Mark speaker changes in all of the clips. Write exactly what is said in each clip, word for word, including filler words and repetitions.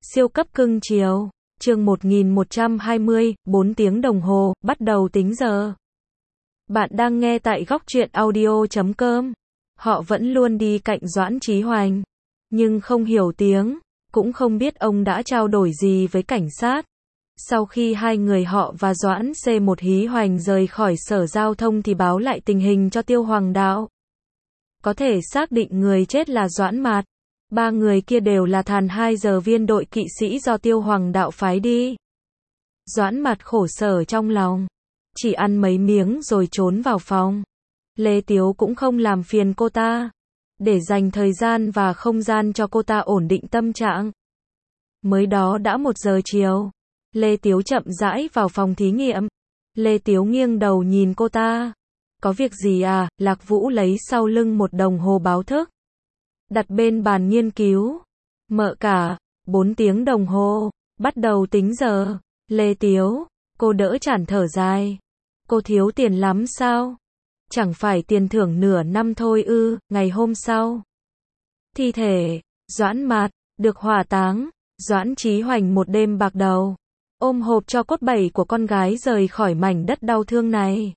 Speaker 1: Siêu cấp cưng chiều. Chương một nghìn một trăm hai mươi, bốn tiếng đồng hồ, bắt đầu tính giờ. Bạn đang nghe tại góc truyện audio chấm com. Họ vẫn luôn đi cạnh Doãn Chí Hoành, nhưng không hiểu tiếng, cũng không biết ông đã trao đổi gì với cảnh sát. Sau khi hai người họ và Doãn C một Hí Hoành rời khỏi sở giao thông thì báo lại tình hình cho Tiêu Hoàng Đạo. Có thể xác định người chết là Doãn Mạt. Ba người kia đều là thàn hai giờ viên đội kỵ sĩ do Tiêu Hoàng Đạo phái đi. Doãn Mạt khổ sở trong lòng, chỉ ăn mấy miếng rồi trốn vào phòng. Lê Tiếu cũng không làm phiền cô ta, để dành thời gian và không gian cho cô ta ổn định tâm trạng. Mới đó đã một giờ chiều, Lê Tiếu chậm rãi vào phòng thí nghiệm. Lê Tiếu nghiêng đầu nhìn cô ta. Có việc gì à? Lạc Vũ lấy sau lưng một đồng hồ báo thức, đặt bên bàn nghiên cứu. Mợ cả, bốn tiếng đồng hồ, bắt đầu tính giờ. Lê Tiếu, cô đỡ chản thở dài. Cô thiếu tiền lắm sao? Chẳng phải tiền thưởng nửa năm thôi ư? Ngày hôm sau, thi thể Doãn Mạt được hỏa táng. Doãn Chí Hoành một đêm bạc đầu, ôm hộp tro cốt bảy của con gái rời khỏi mảnh đất đau thương này.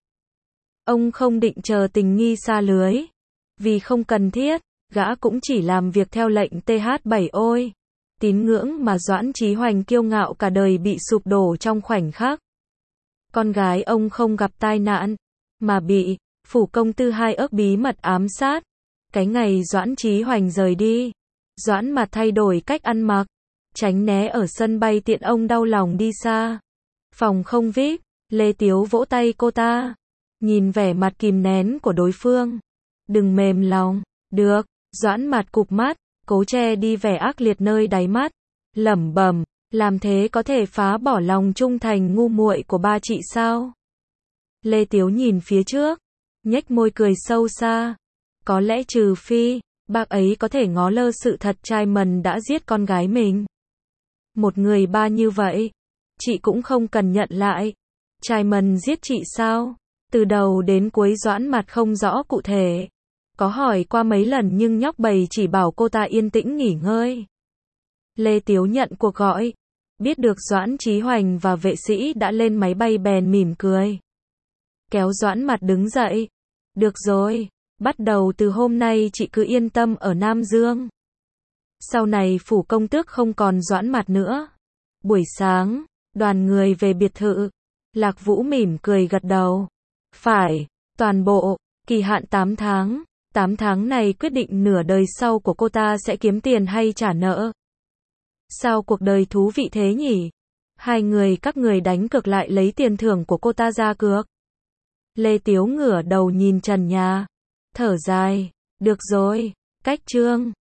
Speaker 1: Ông không định chờ tình nghi xa lưới, vì không cần thiết. Gã cũng chỉ làm việc theo lệnh T H bảy ôi. Tín ngưỡng mà Doãn Chí Hoành kiêu ngạo cả đời bị sụp đổ trong khoảnh khắc. Con gái ông không gặp tai nạn, mà bị phủ công tư hai ức bí mật ám sát. Cái ngày Doãn Chí Hoành rời đi, Doãn Mạt thay đổi cách ăn mặc, tránh né ở sân bay tiện ông đau lòng đi xa. Phòng không vi ai pi, Lê Tiếu vỗ tay cô ta, nhìn vẻ mặt kìm nén của đối phương. Đừng mềm lòng, được. Doãn Mạt cụp mắt, cố che đi vẻ ác liệt nơi đáy mắt, lẩm bẩm, làm thế có thể phá bỏ lòng trung thành ngu muội của ba chị sao? Lê Tiếu nhìn phía trước, nhếch môi cười sâu xa. Có lẽ trừ phi, bác ấy có thể ngó lơ sự thật trai mần đã giết con gái mình. Một người ba như vậy, chị cũng không cần nhận lại. Trai mần giết chị sao? Từ đầu đến cuối Doãn Mạt không rõ cụ thể. Có hỏi qua mấy lần nhưng nhóc bầy chỉ bảo cô ta yên tĩnh nghỉ ngơi. Lê Tiếu nhận cuộc gọi, biết được Doãn Chí Hoành và vệ sĩ đã lên máy bay bèn mỉm cười, kéo Doãn Mạt đứng dậy. Được rồi, bắt đầu từ hôm nay chị cứ yên tâm ở Nam Dương. Sau này phủ công tước không còn Doãn Mạt nữa. Buổi sáng, đoàn người về biệt thự. Lạc Vũ mỉm cười gật đầu. Phải, toàn bộ, kỳ hạn tám tháng. tám tháng này quyết định nửa đời sau của cô ta sẽ kiếm tiền hay trả nợ. Sao cuộc đời thú vị thế nhỉ? Hai người các người đánh cược lại lấy tiền thưởng của cô ta ra cược. Lê Tiếu ngửa đầu nhìn trần nhà, thở dài. Được rồi, cách chương.